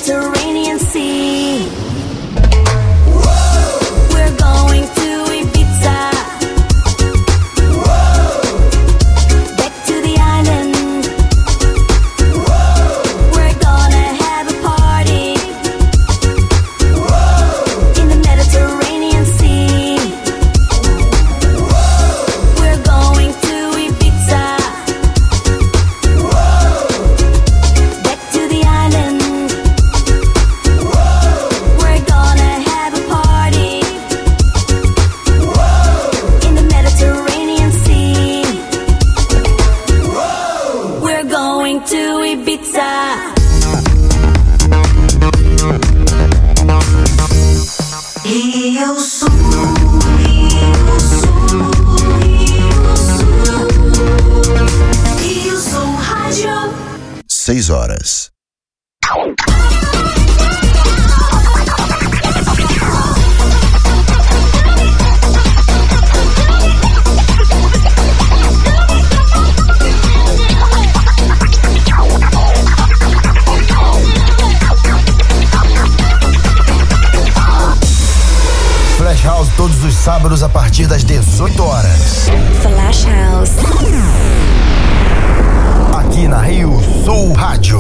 Mediterranean Sea. We're going to Ibiza. Back to the island. We're gonna have a party in the Mediterranean Sea. We're going to Ibiza. Back to the island. We're gonna have a party in the Mediterranean Sea. We're going to Ibiza. Rio Sul, Rio Sul, Rio Sul, Rio Sul Rádio. 6 horas. Flash House todos os sábados a partir das 18 horas. Flash House. Aqui na Rio Sul Rádio.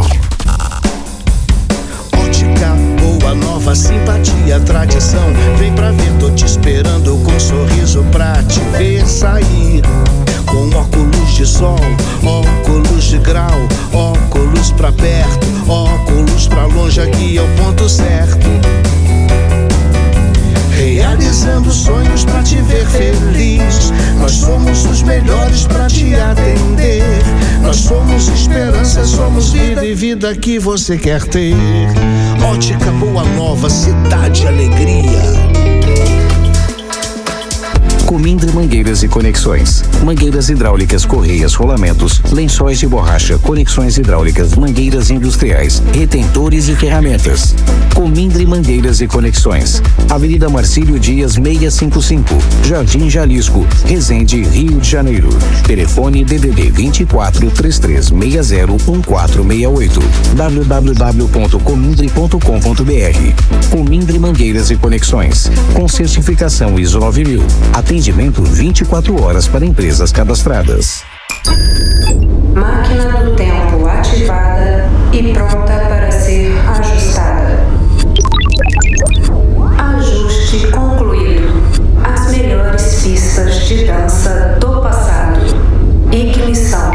Ótica boa, nova, simpatia, tradição. Vem pra ver, tô te esperando com um sorriso pra te ver sair. Com óculos de sol, óculos de grau, óculos pra perto, óculos pra longe, aqui é o ponto certo. Realizando sonhos pra te ver feliz. Nós somos os melhores pra te atender. Nós somos esperança, somos vida e vida que você quer ter. Ótica Boa Nova, cidade alegria. Comindre Mangueiras e Conexões. Mangueiras hidráulicas, correias, rolamentos, lençóis de borracha, conexões hidráulicas, mangueiras industriais, retentores e ferramentas. Comindre Mangueiras e Conexões. Avenida Marcílio Dias 655, Jardim Jalisco, Resende, Rio de Janeiro. Telefone DDD 24 3360 1468. www.comindre.com.br. Comindre Mangueiras e Conexões. Com certificação ISO 9000. Atendimento 24 horas para empresas cadastradas. Máquina do tempo ativada e pronta para ser ajustada. Ajuste concluído. As melhores pistas de dança do passado. Ignição.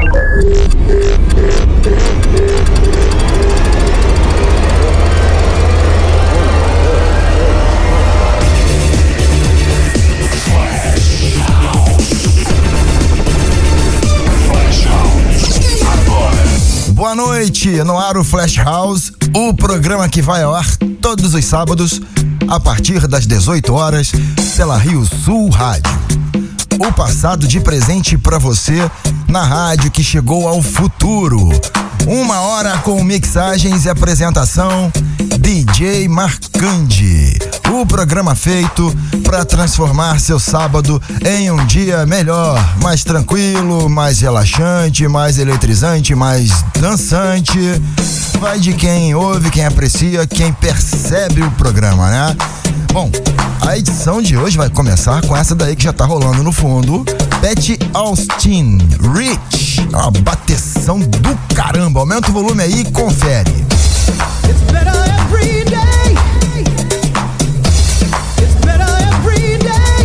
Boa noite, no ar o Flash House, o programa que vai ao ar todos os sábados a partir das 18 horas pela Rio Sul Rádio. O passado de presente pra você na rádio que chegou ao futuro. 1 hora com mixagens e apresentação DJ Marcandi. O programa feito para transformar seu sábado em um dia melhor, mais tranquilo, mais relaxante, mais eletrizante, mais dançante. Vai de quem ouve, quem aprecia, quem percebe o programa, né? Bom, a edição de hoje vai começar com essa daí que já tá rolando no fundo. Pat Austin, Rich. Uma bateção do caramba. Aumenta o volume aí e confere. It's better every day. It's better every day.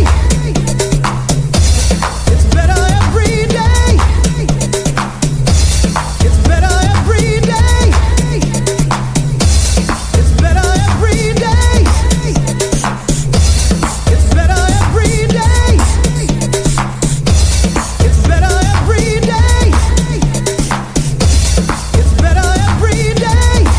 It's better every day. It's better every day. It's better every day. It's better every day. It's better every day. It's better every day.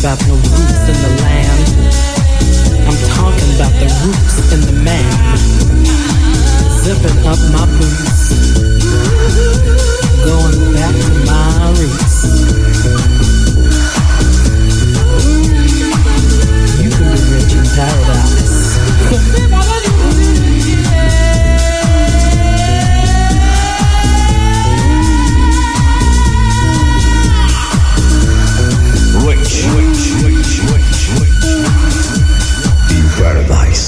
about no roots in the land. I'm talking about the roots in the man. Zipping up my boots, going back to my roots. You can be rich in paradise. In paradise.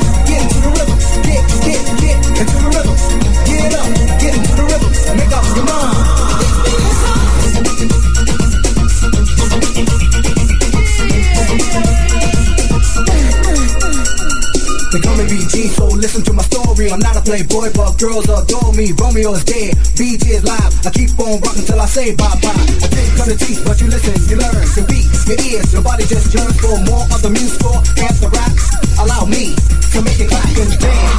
Make up your mind. Playboy, but girls adore me. Romeo's dead, BG is live. I keep on rocking till I say bye-bye. I didn't cut the teeth, but you listen, you learn. Your beat, your ears, your body just yearns for more of the music score and the rap. Allow me to make it clap and dance.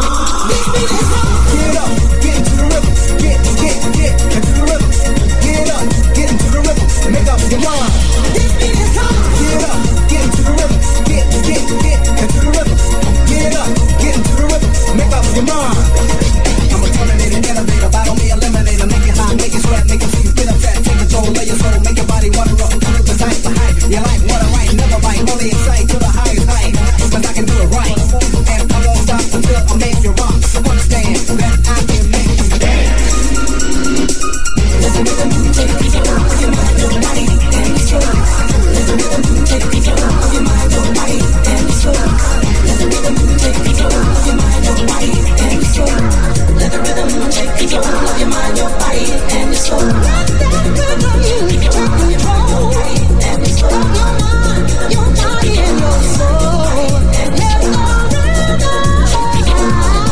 Get up, get into the rhythm. Get into the rhythm. Get up, get into the rhythm. Make up your mind. This beat is hot. Get up, get into the rhythm. Get into the rhythm. Get up, get into the rhythm. Make up your mind. I'm a terminator, innovator, battle me, eliminator. Make it hot, make it sweat, make it feel spit up that. Take control of your soul, make your body water up. Through the type of height. You like what I write, never bite. Only excite to the highest height. Cause I can do it right. And I won't stop until I make you rock. So understand that I can make you dance. Let the rhythm take control of your mind, your body, and your soul. Let the rhythm take control of your mind, your body, and your soul. Let the rhythm take control of your mind, your body, and your soul. Let the rhythm take control of your mind, your body, and your soul. Let the rhythm take control of your mind, your body, and your soul. Let the rhythm take your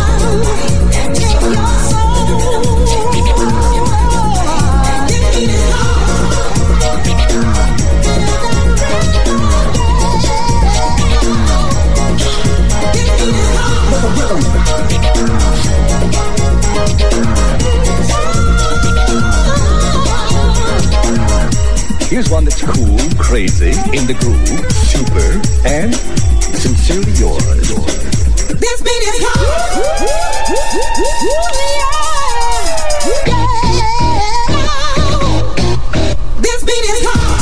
Here's one that's cool, crazy, in the groove, super, and sincerely yours. This beat is hot. This beat is hot.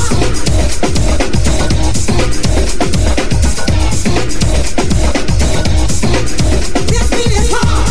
This beat is hot.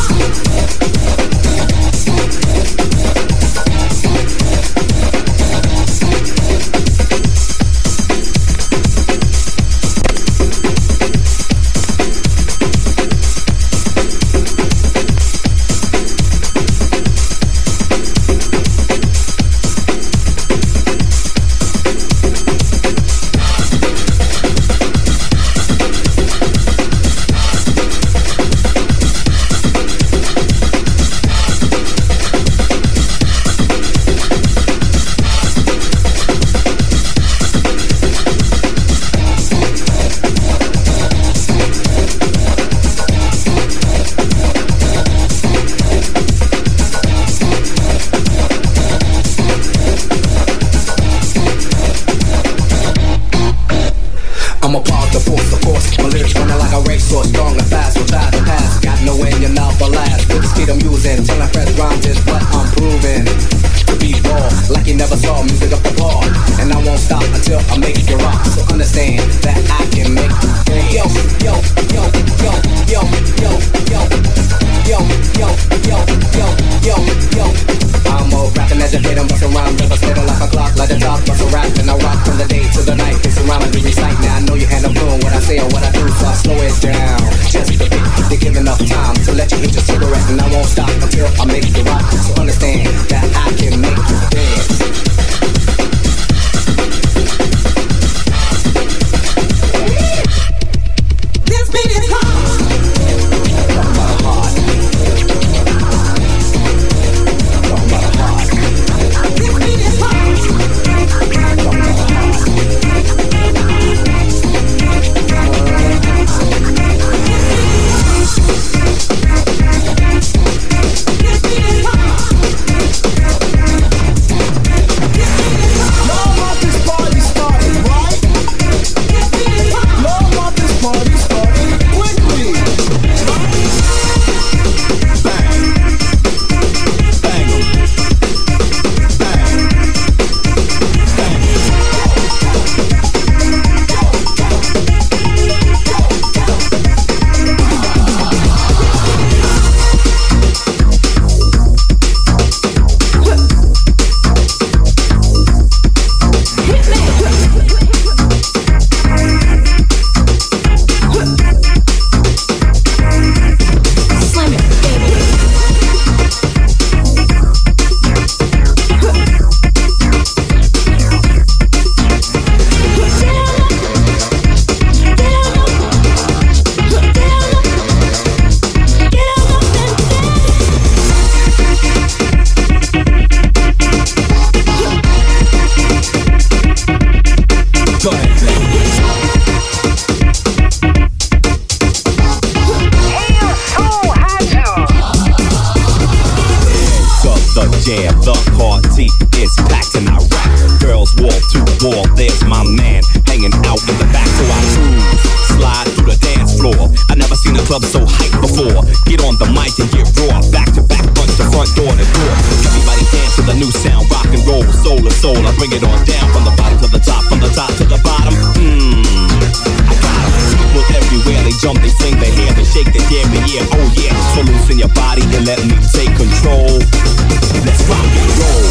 the jam. The party is packed and I rap. Girls wall to wall, there's my man hanging out in the back. So I cruise, slide through the dance floor. I never seen a club so hyped before. Get on the mic and get raw, back to back, front to front, door to door. Everybody dance to the new sound, rock and roll, soul to soul. I bring it on down from the bottom to the top, from the top to the bottom. I got 'em. People everywhere, they jump, they sing, they hair, they shake, they dare me, yeah, oh yeah. So loosen your body and let me take control. Let's rock and roll.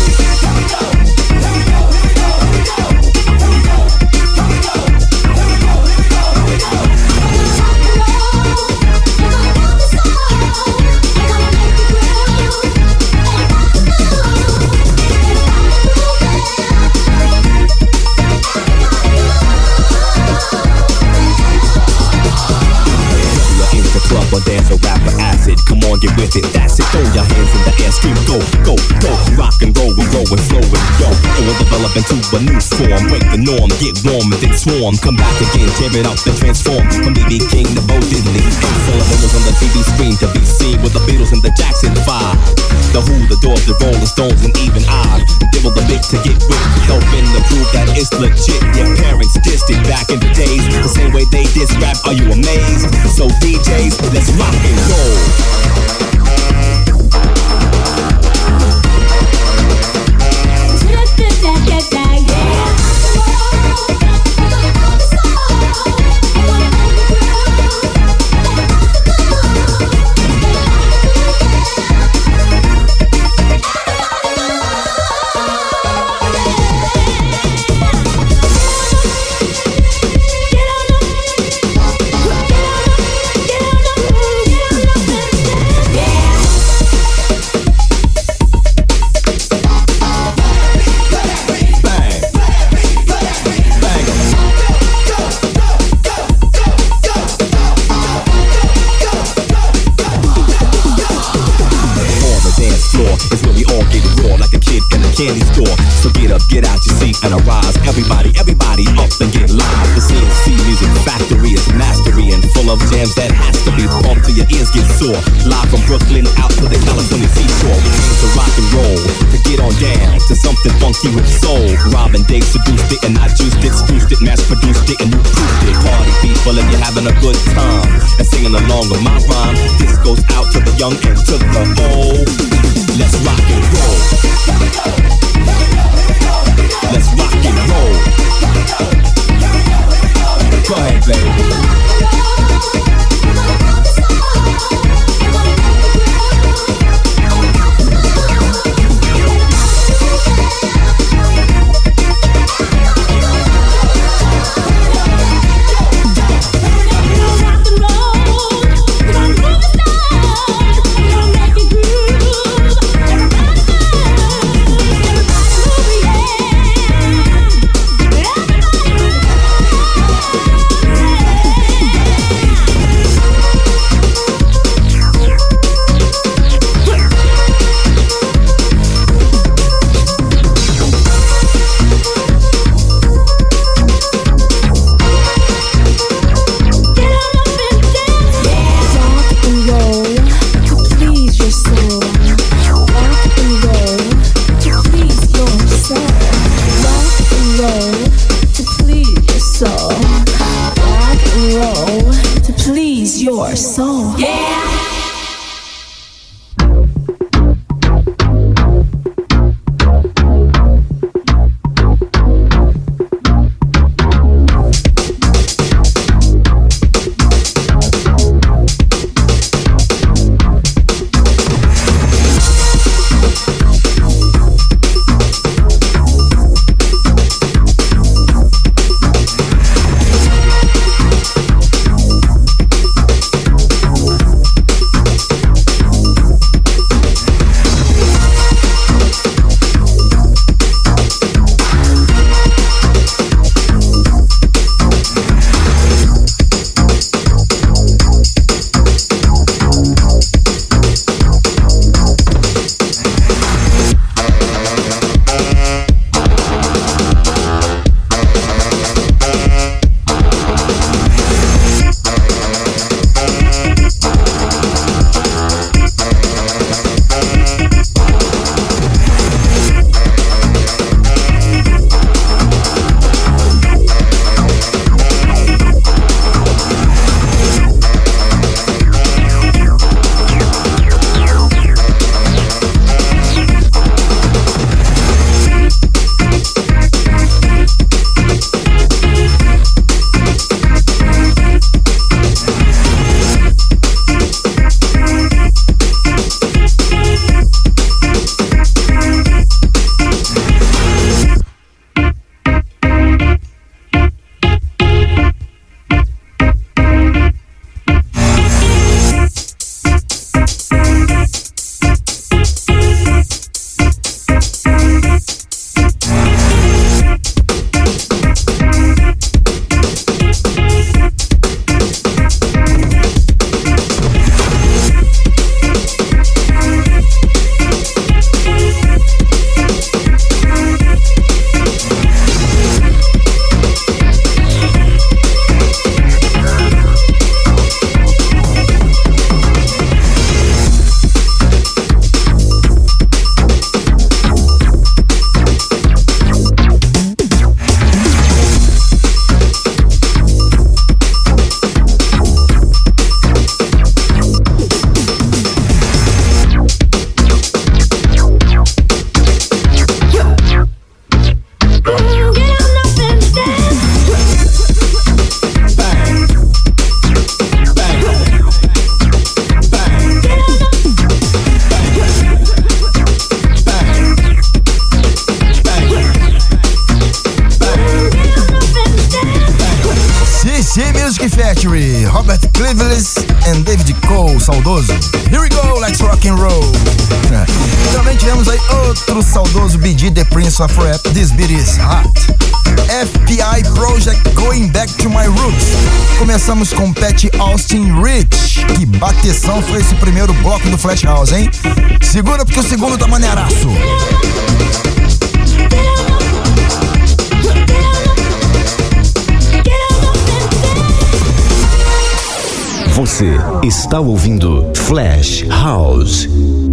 Or dance or rap or acid, come on, get with it, that's it. Throw your hands in the air, scream, go, go, go. Rock and roll, we roll and flow and yo. It will develop into a new form. Break the norm, get warm and then swarm. Come back again, tear it up and transform. From B.B. King to Bo Diddley. Sullivan was on the TV screen to be seen with the Beatles and the Jackson 5. The Who, the Doors, the Rolling Stones, and even I. Dibble the bit to get with, helping to prove that it's legit. Your parents dissed it back in the days, the same way they diss rap. Are you amazed? So DJs, let's rock and roll. Candy store, so get up, get out your seat and arise. Everybody up and get live. The CNC Music Factory is mastery and full of jams that has to be pumped till your ears get sore. Live from Brooklyn out to the California seashore. We came to rock and roll, to get on down to something funky with soul. Robin Dave seduced it and I juiced it, spruced it, mass produced it and you proved it. Party people and you're having a good time and singing along with my rhyme. This goes out to the young and to the old. Let's rock and roll. Let's rock and roll. Go ahead, baby. saudoso. Here we go, let's rock and roll. Também tivemos aí outro saudoso BG, The Prince of Rap, This Beat Is Hot. FBI Project, Going Back to My Roots. Começamos com Pat Austin Rich. Que bateção foi esse primeiro bloco do Flash House, hein? Segura porque o segundo tá maneiraço. Você está ouvindo Flash House.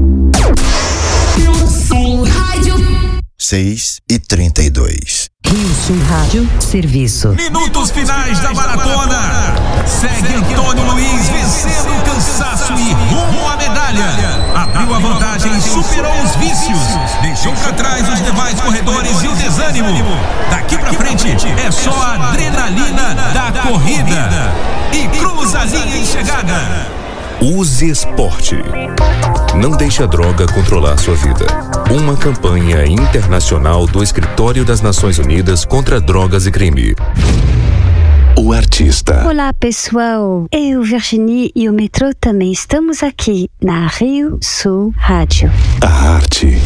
6h32. Rio Sul Rádio, serviço. Minutos finais da maratona. Segue Antônio Luiz vencendo o cansaço e rumo à medalha. Abriu a vantagem e superou os vícios. Deixou para trás os demais corredores e o desânimo. Daqui pra frente é só a adrenalina da corrida. E cruza a linha em chegada. Use Esporte. Não deixe a droga controlar sua vida. Uma campanha internacional do Escritório das Nações Unidas contra Drogas e Crime. O artista. Olá, pessoal. Eu, Virginie e o metrô também estamos aqui na Rio Sul Rádio. A arte.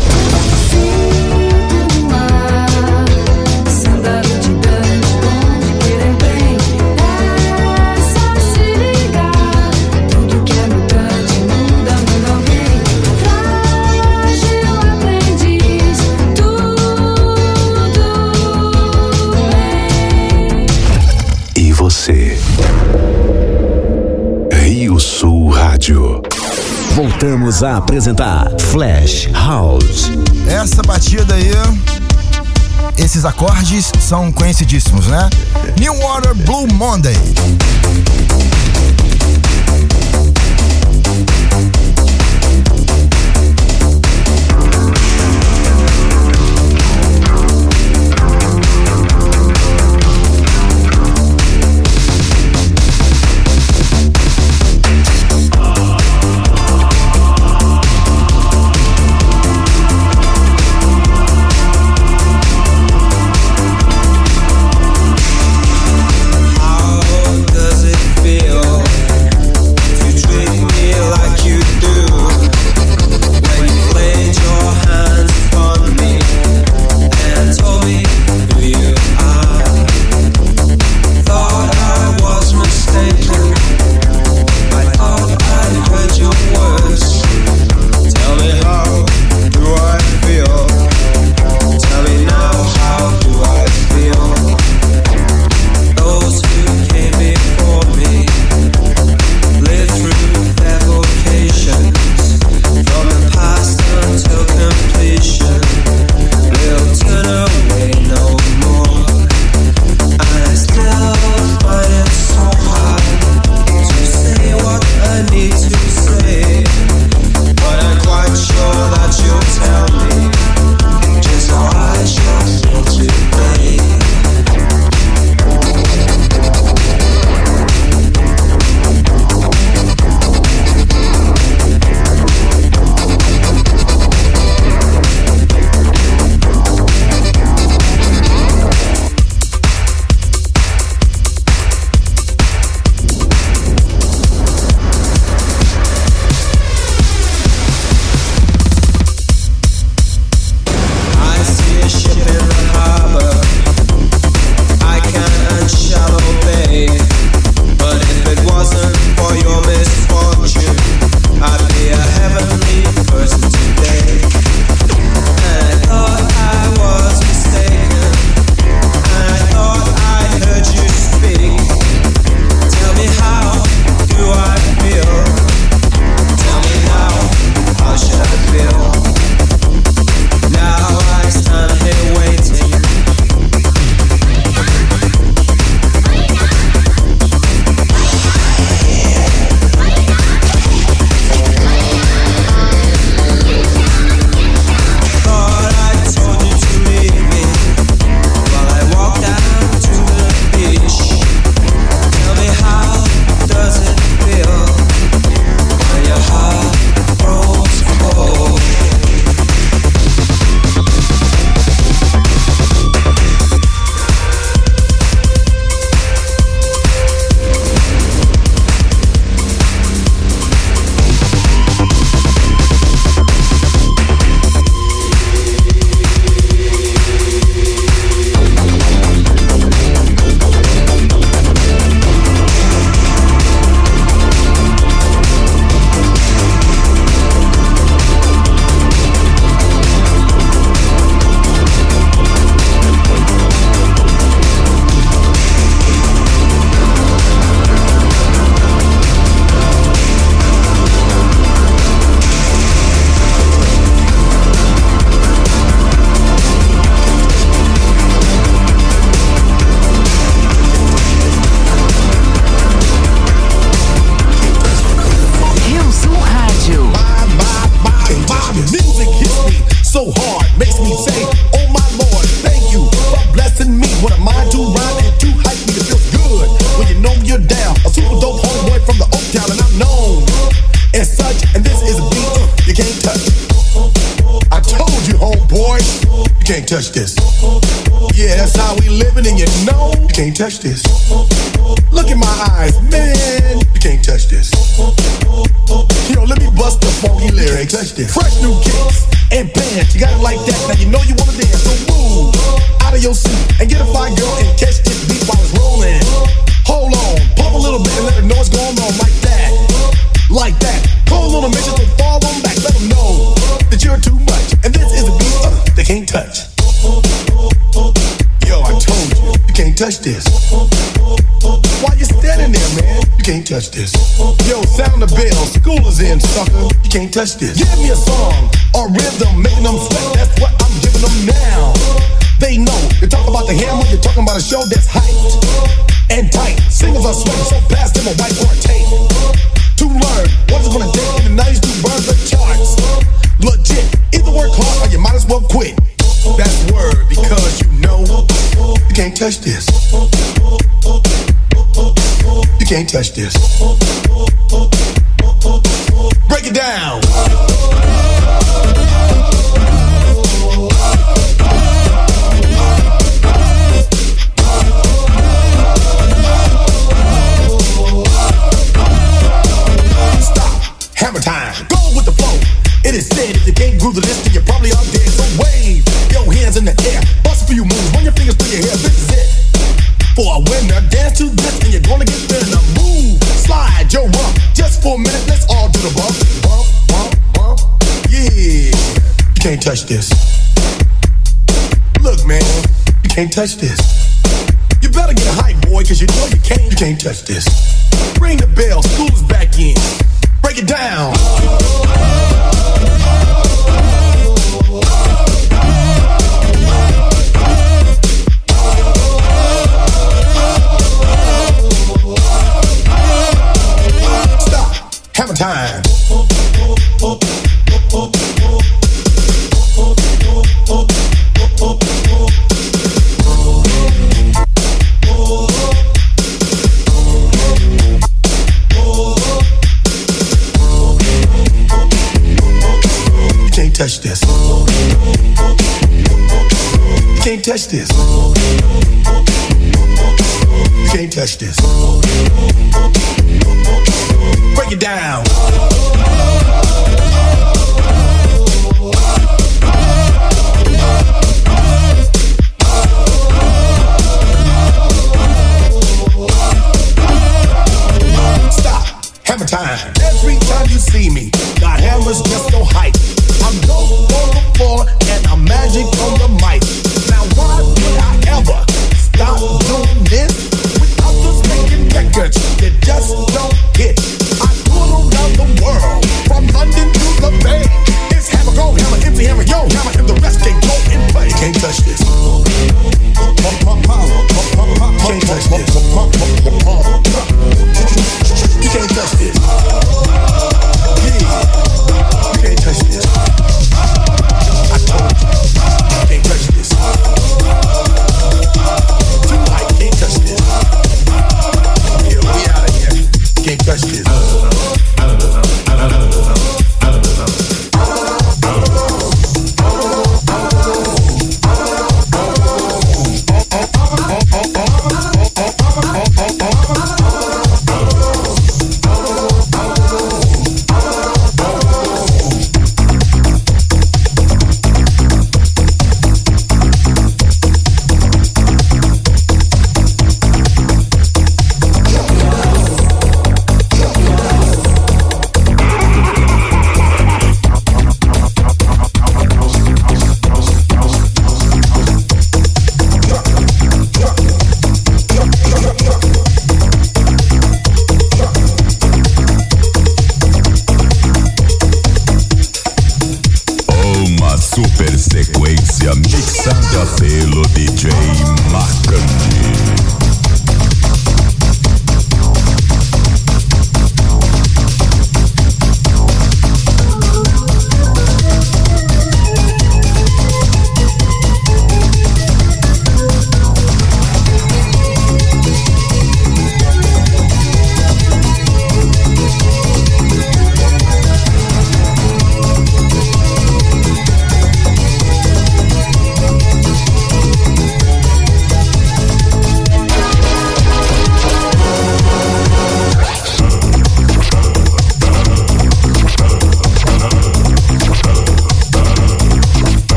Você. Rio Sul Rádio. Voltamos a apresentar Flash House. Essa batida aí, esses acordes são conhecidíssimos, né? New Order Blue Monday. so hard, makes me say, oh my Lord, thank you for blessing me. What a mind to rhyme and to hype me. It feels good when you know you're down. A super dope homeboy from the Oak Town, and I'm known as such. And this is a beat you can't touch. I told you, homeboy, you can't touch this. Yeah, that's how we living, and you know you can't touch this. Look in my eyes, man, you can't touch this. Yo, let me bust the funky lyrics. Touch this. Fresh new kicks and pants, you got it like that. Now you know you wanna dance, so move out of your seat and get a fine girl and catch this beat while it's rolling. Hold on, pump a little bit and let her know what's going on, like that, like that. Call on them bitches and fall on back, let them know that you're too much. And this is a beat they can't touch. Yo, I told you, you can't touch this. Why you standing there, man? You can't touch this. Yo, sound the bell, school is in, sucker. You can't touch this. Give me a song or rhythm, making them sweat. That's what I'm giving them now. They know. You talk about the hammer, you're talking about a show that's hyped and tight. Singers are sweating, so pass them a white or a tape to learn what it's gonna take in the 90s to burn the charts. Legit, either work hard or you might as well quit. That's word, because you know you can't touch this. You can't touch this. Break it down. Stop. Hammer time. Go with the flow. It is said if you can't groove the list, then you probably are dead. So wave your hands in the air, bust a few moves, run your fingers through your hair. This is it. For a winner, dance to this and you're gonna get there. Now move, slide your rump. Just for a minute, let's all do the bump, bump, bump, bump. Yeah, you can't touch this. Look, man, you can't touch this. You better get a hype, boy, cause you know you can't touch this. Ring the bell, school is back in. Break it down. Stop. Hammer time. Touch this. You can't touch this. You can't touch this. Break it down. Stop. Hammer time. Every time you see me, got hammers just so hype. I'm dope on the floor and I'm magic on the mic. Now why would I ever stop doing this without just making records that just don't hit? I tour around the world, from London to the Bay. It's hammer, go hammer, empty hammer, yo hammer, and the rest can go and play. You can't touch this. You can't touch this. You can't touch this. Yeah. You can't touch this. I told you, you can't touch this. Tonight, you can't touch this. Yeah, we out of here. You can't touch this.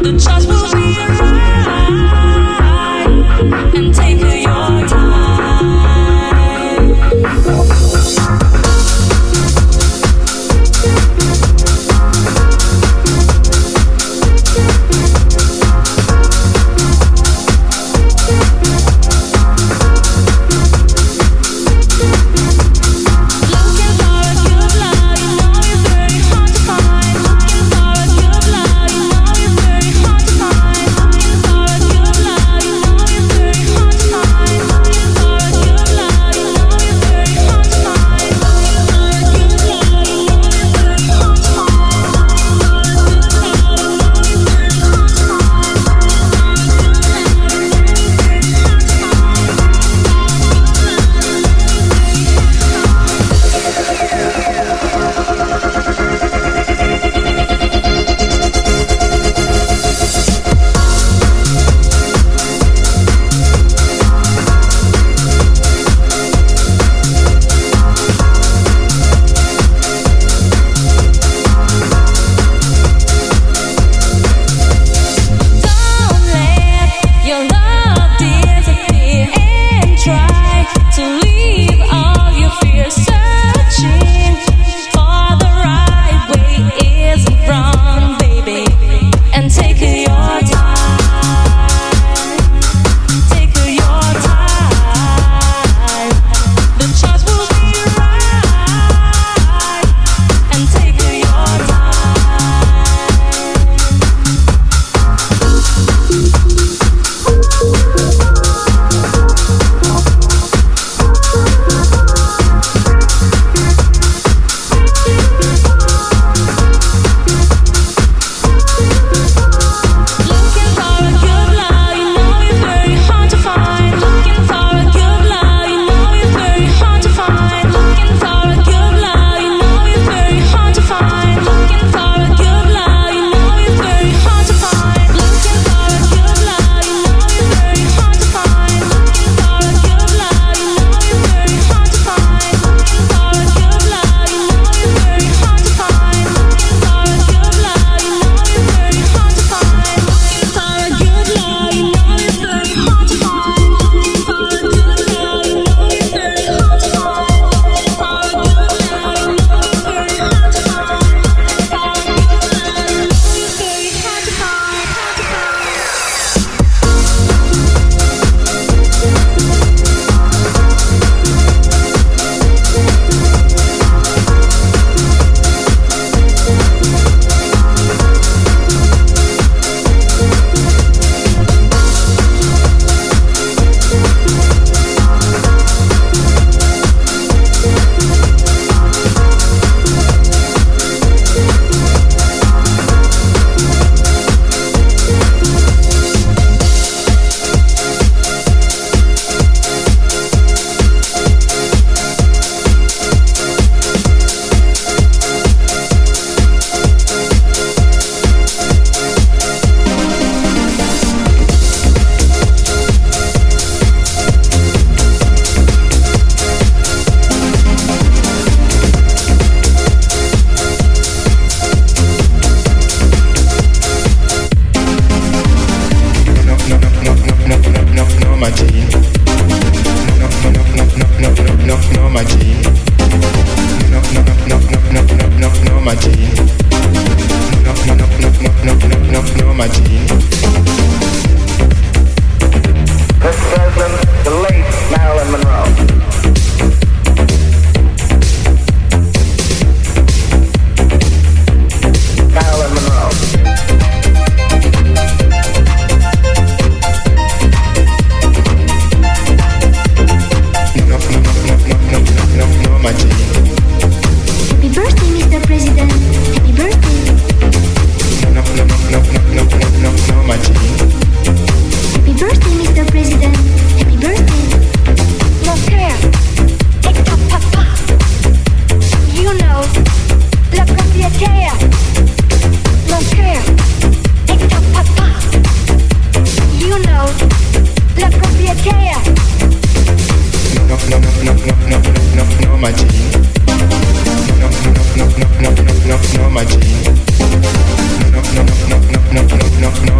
no,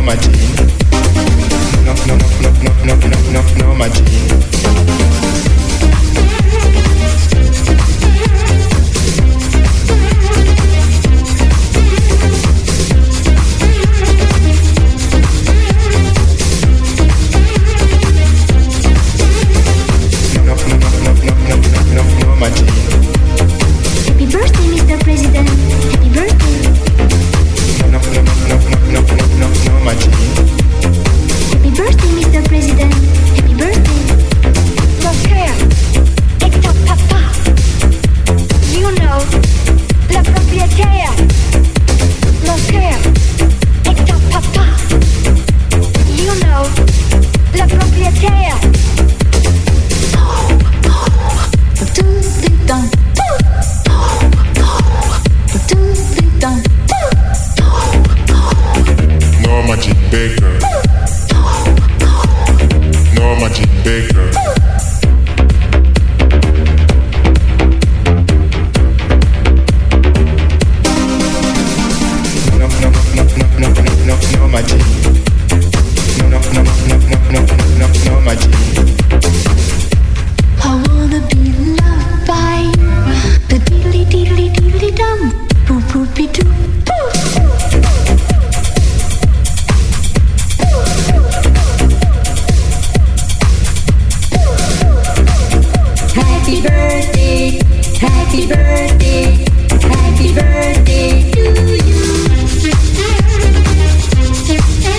Happy birthday to you.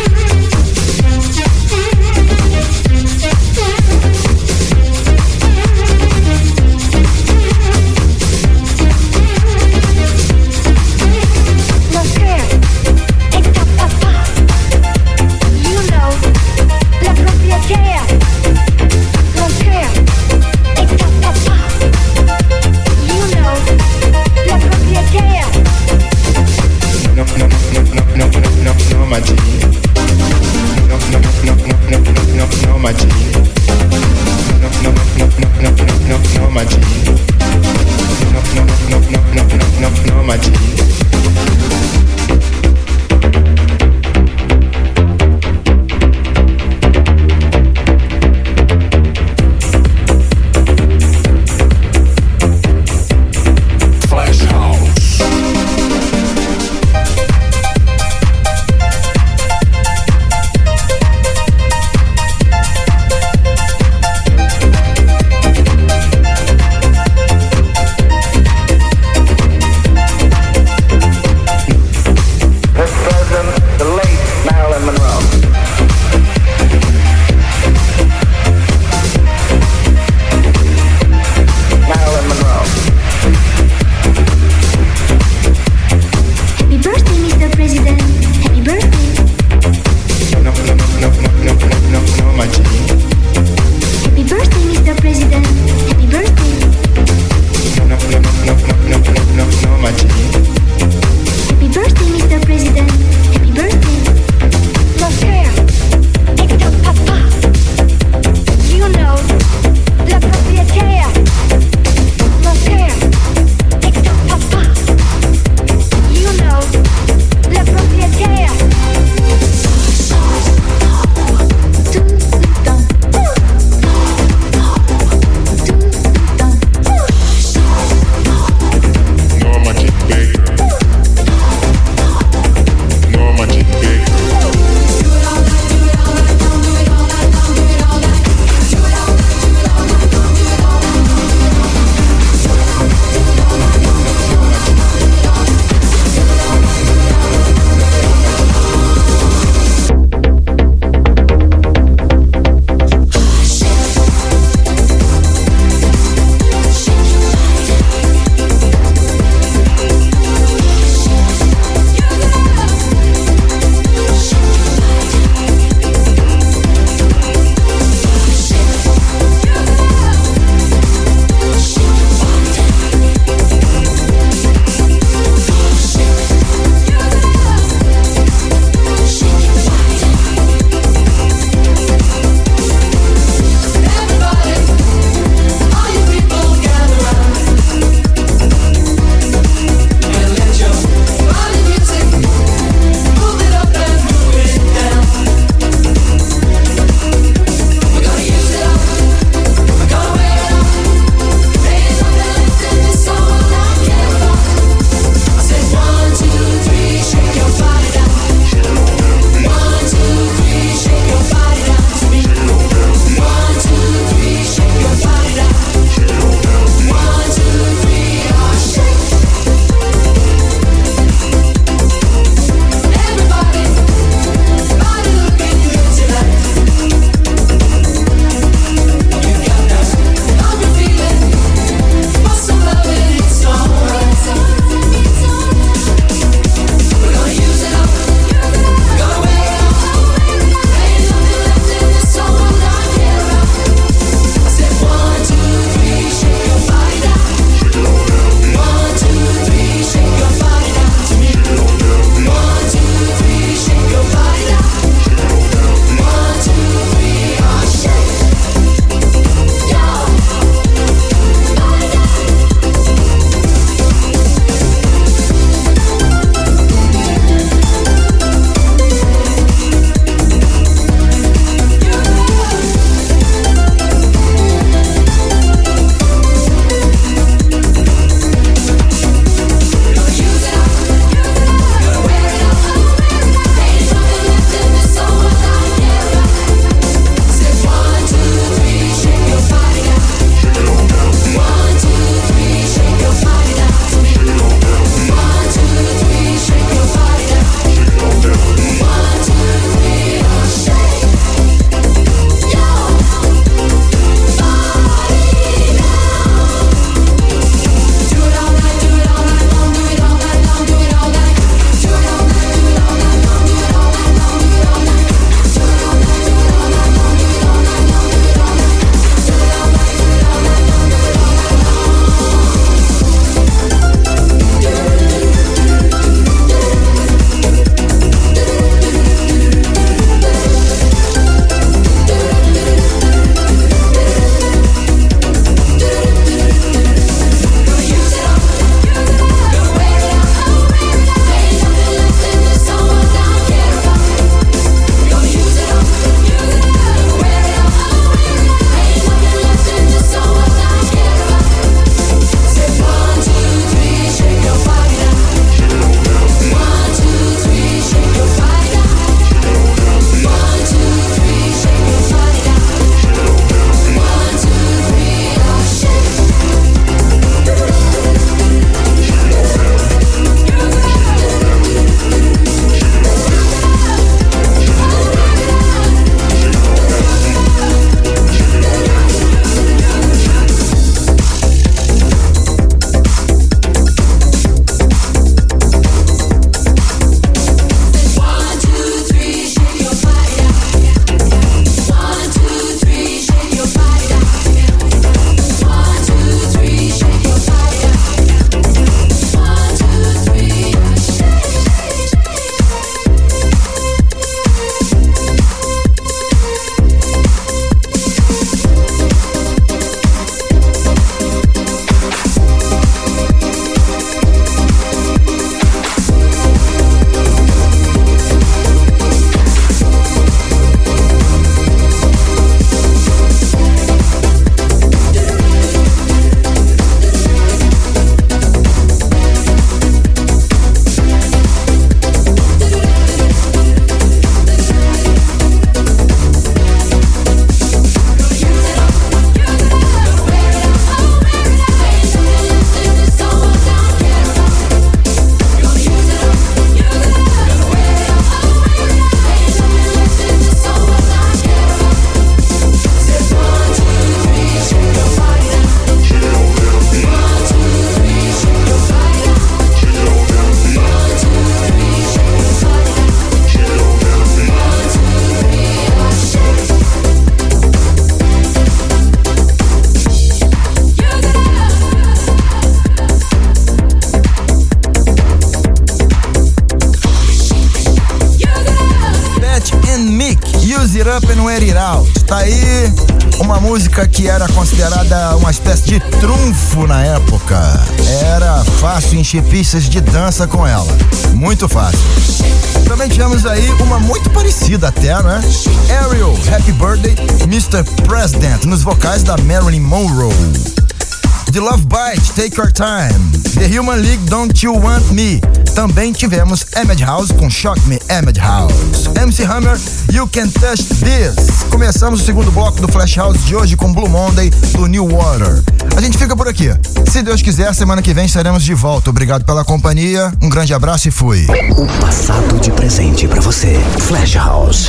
and Mick, Use It Up and Wear It Out. Tá aí uma música que era considerada uma espécie de trunfo na época. Era fácil encher pistas de dança com ela. Muito fácil. Também tivemos aí uma muito parecida até, né? Ariel, Happy Birthday, Mr. President, nos vocais da Marilyn Monroe. The Love Bite, Take Your Time, The Human League, Don't You Want Me. Também tivemos Emmett House com Shock Me, Emmett House. MC Hammer, You Can Touch This. Começamos o segundo bloco do Flash House de hoje com Blue Monday do New Water. A gente fica por aqui. Se Deus quiser, semana que vem estaremos de volta. Obrigado pela companhia, um grande abraço e fui. O passado de presente pra você. Flash House.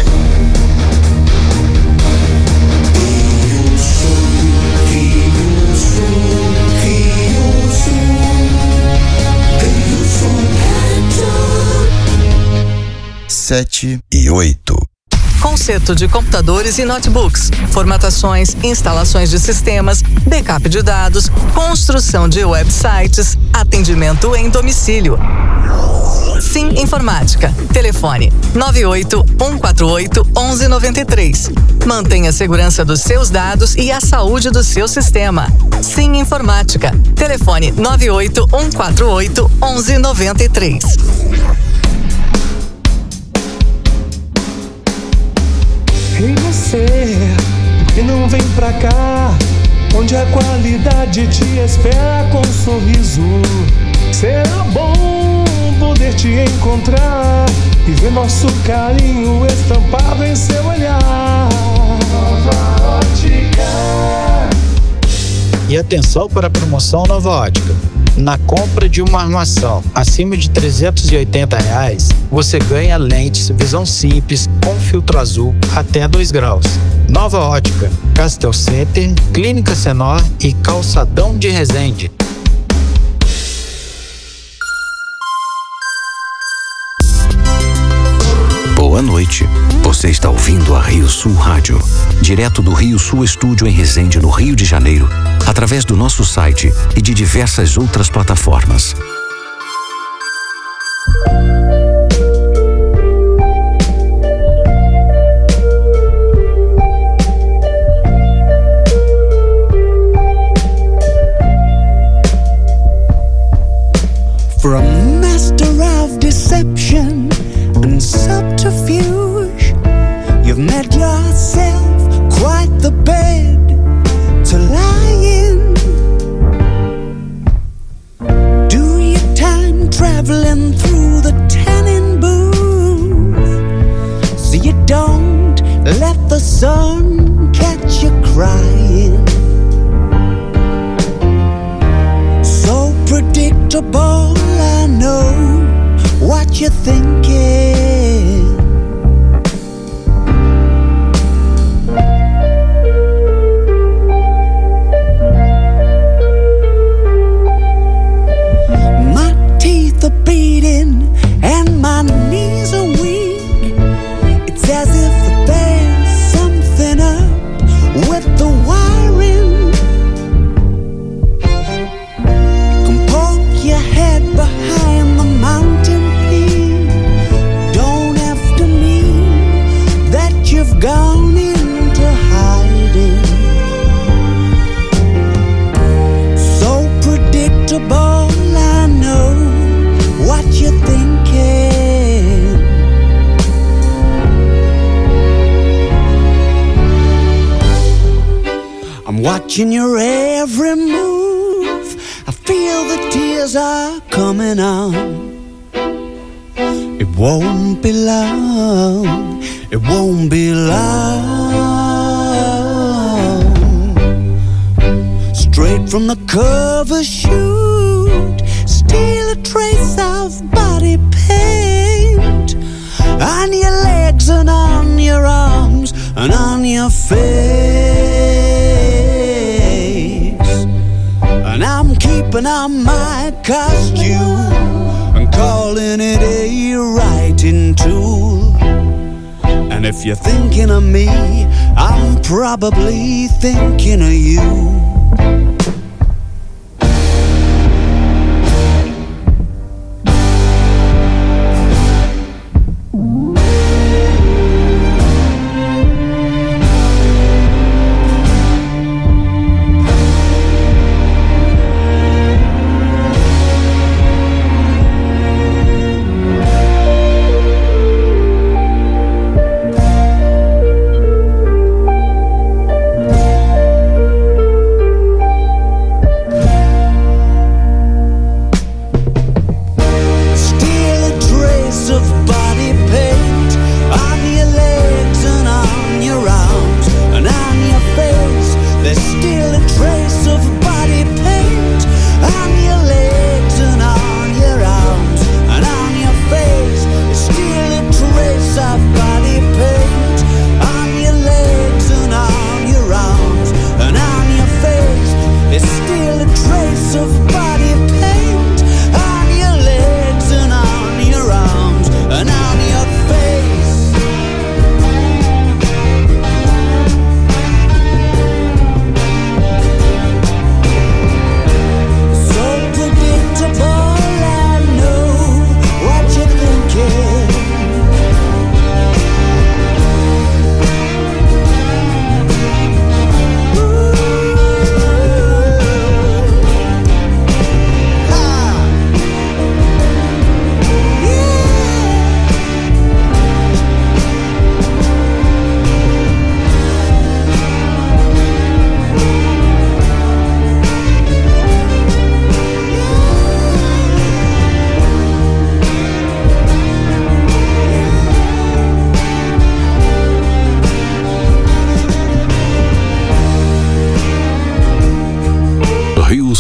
Sete e 8. Conserto de computadores e notebooks, formatações, instalações de sistemas, backup de dados, construção de websites, atendimento em domicílio. Sim Informática. Telefone 98-148-1193. Mantenha a segurança dos seus dados e a saúde do seu sistema. Sim Informática. Telefone 98-148-1193. Ei você, por que não vem pra cá? Onde a qualidade te espera com um sorriso. Será bom poder te encontrar e ver nosso carinho estampado em seu olhar. Nova Ótica. E atenção para a promoção Nova Ótica. Na compra de uma armação acima de R$380, você ganha lentes visão simples com filtro azul até 2 graus. Nova Ótica, Castel Center, Clínica Senor e Calçadão de Resende. Boa noite. Você está ouvindo a Rio Sul Rádio, direto do Rio Sul Estúdio em Resende, no Rio de Janeiro, através do nosso site e de diversas outras plataformas. From master of deception and subterfuge, you've made yourself quite the bed to lie in. Do your time traveling through the tanning booth, so you don't let the sun catch you crying. So predictable, I know what you're thinking. My teeth are beating and my knees are weak. It's as if there's something up with the wiring. Come poke your head behind the mountain peak. Don't have to mean that you've gone into hiding. So predictable, I know what you're thinking. I'm watching your every move. I feel the tears are coming on. It won't be long. It won't be long. Straight from the cover shoot, steal a trace of body paint on your legs and on your arms and on your face. And I'm keeping on my costume and calling it a writing tool. And if you're thinking of me, I'm probably thinking of you.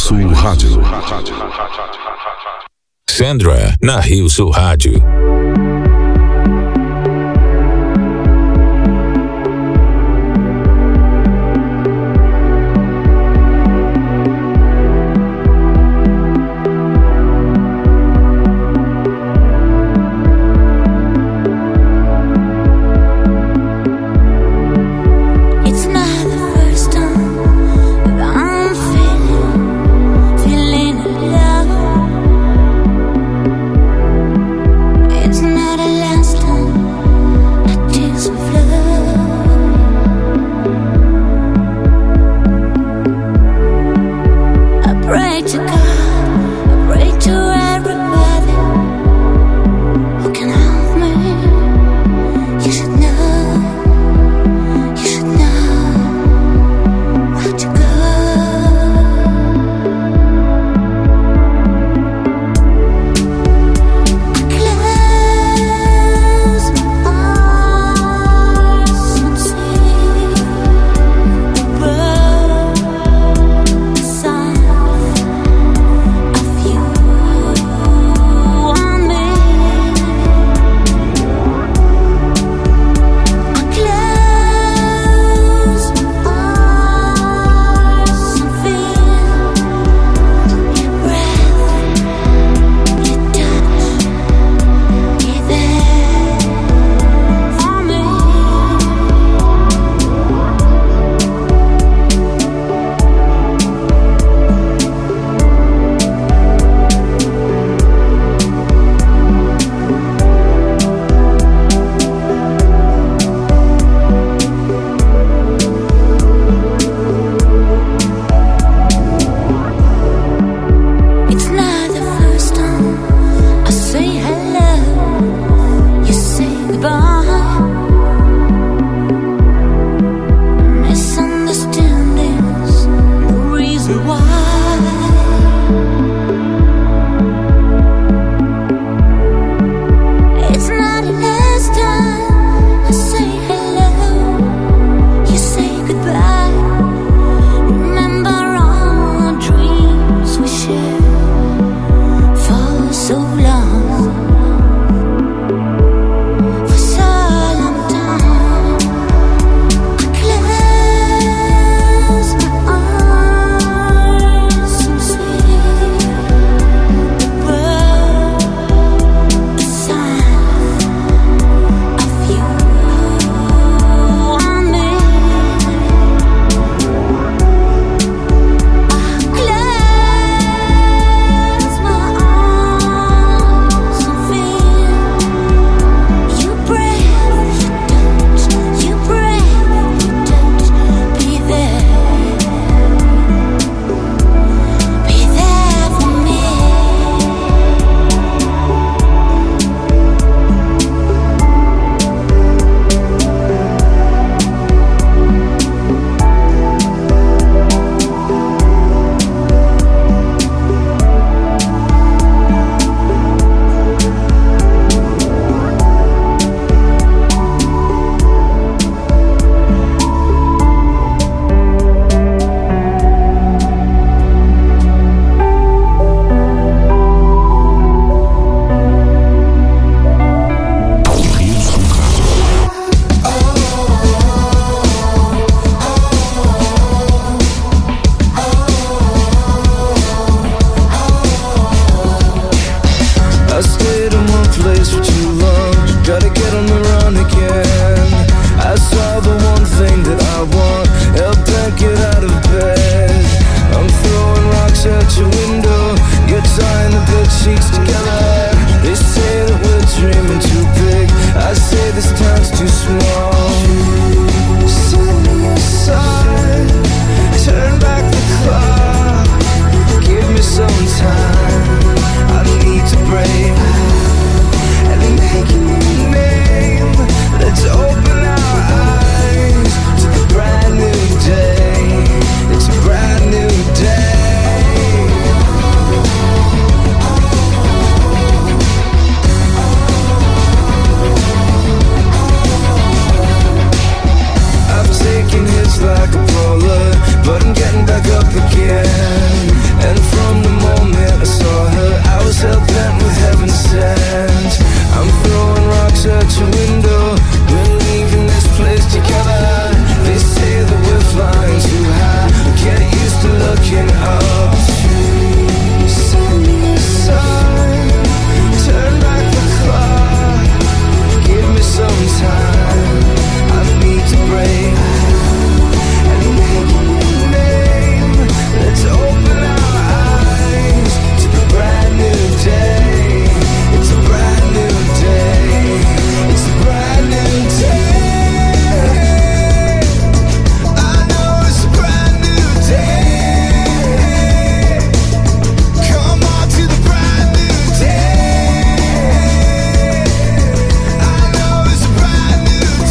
Sul Rádio. Sandra, na Rio Sul Rádio.